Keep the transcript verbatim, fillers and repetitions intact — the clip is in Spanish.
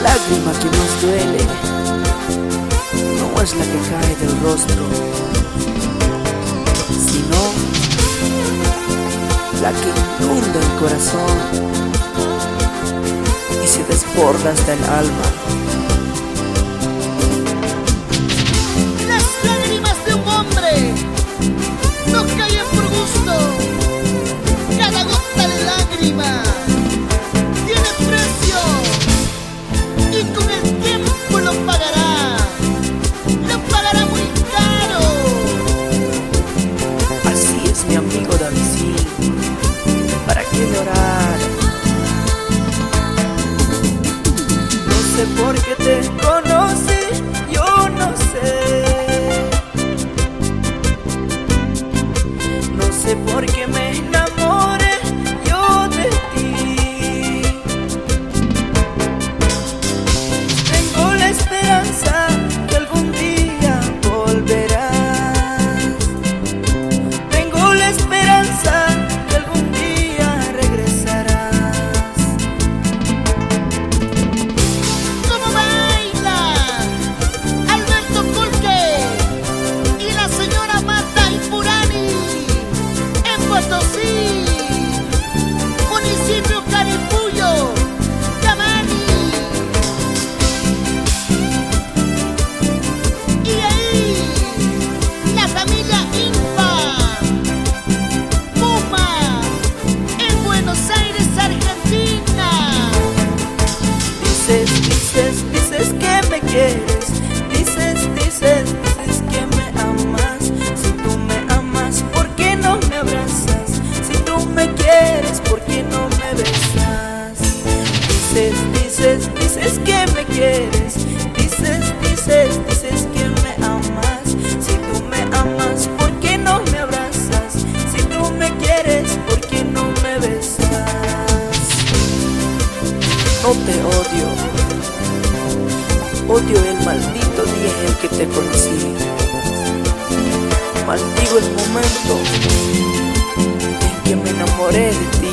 lágrima que nos duele no es la que cae del rostro, sino la que inunda el corazón y se desborda hasta el alma. Las lágrimas de un hombre no caen por gusto. Cada gota de lágrima tiene precio y con el tiempo lo pagará. Lo pagará muy caro. Así es mi amigo Davidín, ¿para qué llorar? No sé por qué te conocí, yo no sé. No sé por qué me enamoré yo de ti. Tengo la esperanza que algún día volverás. Tengo la esperanza que algún día regresarás. ¿Cómo baila Alberto Pulque y la señora Marta Ipurani en Potosí, municipio Caripullo, Yamani? Y ahí la familia Infa Puma en Buenos Aires, Argentina. Dices, dices, dices que me quieres. Dices, dices, dices que me amas. Si tú me amas, ¿por qué no me abrazas? Si tú me quieres, ¿por qué no me besas? Dices, dices, dices que me quieres. Dices, dices, dices que me amas. Si tú me amas, ¿por qué no me abrazas? Si tú me quieres, ¿por qué no me besas? No te odio, odio el maldito día en el que te conocí. Maldigo el momento en que me enamoré de ti.